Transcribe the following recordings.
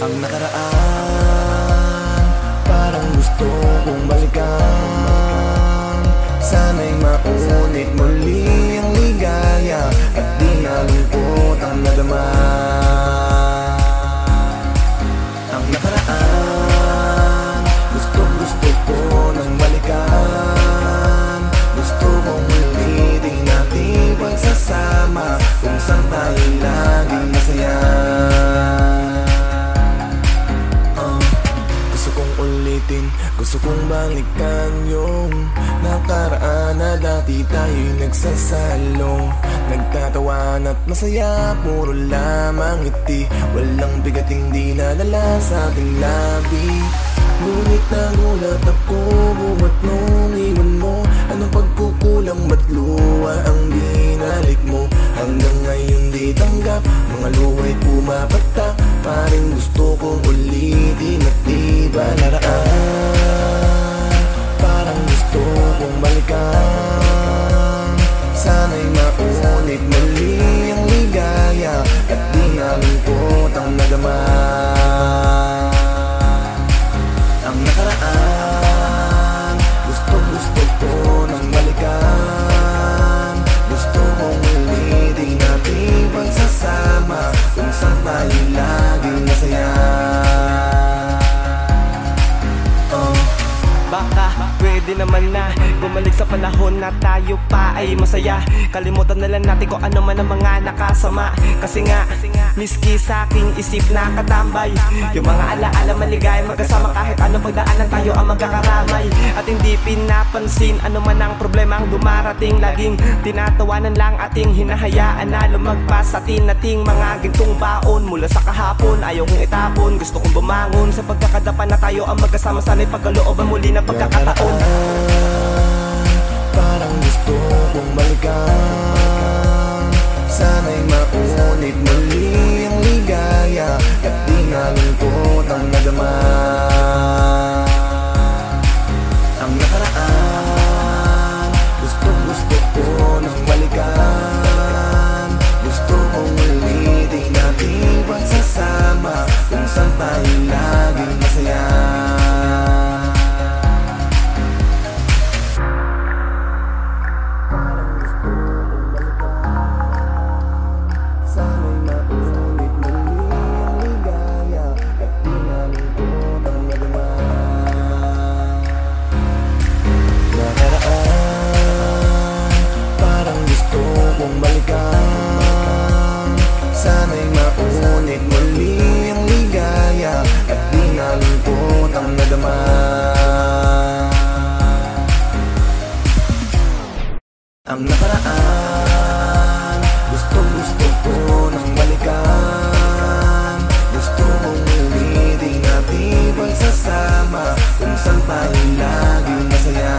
Ang nakaraan, parang gusto kong balikan. Sana'y maunit muli ang ligaya at di nalungkot ang nadama. Ang nakaraan, gusto ko nang balikan. Gusto kong ulitin natin pagsasama kung saan tayo laging masaya. Gusto kong balikan yung nakaraan na dati tayo'y nagsasalo, nagtatawan at masaya, puro lamang ngiti. Walang bigating dinadala sa ating labi. Ngunit nagulat ako buwat nung iwan mo. Anong pagkukulang, ba't luwa ang binalik mo? Hanggang ngayon di tanggap, mga luwa'y pumapatak. Paring gusto kong ulitin at di ba naraan? Parang gusto kong balikan. Sana'y maunit muli ang ligaya at di nalungkot ang nadama. Ang nakaraan, gusto ko nang balikan. Gusto kong ulitin natin pagsasama kung saan tayo laging masaya. Baka pwede naman na bumalik sa panahon na tayo pa ay masaya. Kalimutan na lang natin kung ano man ang mga nakasama. Kasi nga, miski sa aking isip nakatambay yung mga alaala maligay, magkasama kahit anong pagdaanan tayo ang magkakaramay. At hindi pinapansin ano man ang problema ang dumarating. Laging tinatawanan lang ating hinahayaan na lumagpas atin nating mga gintong baon. Mula sa kahapon, ayaw kong itapon. Gusto kong bumangon sa pagkakadapan na tayo ang magkasama. Sana'y pagkalooban muli na pagkakataon. Parang gusto kong balikan. Sana'y maunit muli ang ligaya at di nalungkot ang nadama. Ang nakaraan, gusto ko nang balikan. Gusto kong ulitin natin pagsasama kung saan tayo laging masaya. Sana'y maunit muli ang ligaya at di nalungkot ang nadama. Ang nakaraan, gusto ko nang balikan. Gusto kong ulitin natin pagsasama kung saan tayo laging masaya.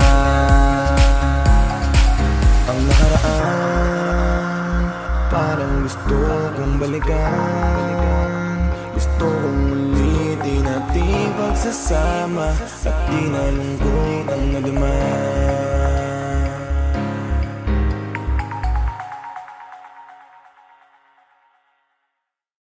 Ang nakaraan, parang gusto kong balikan. Gusto kong ulitin natin pagsasama at di nalungkot ang nadama.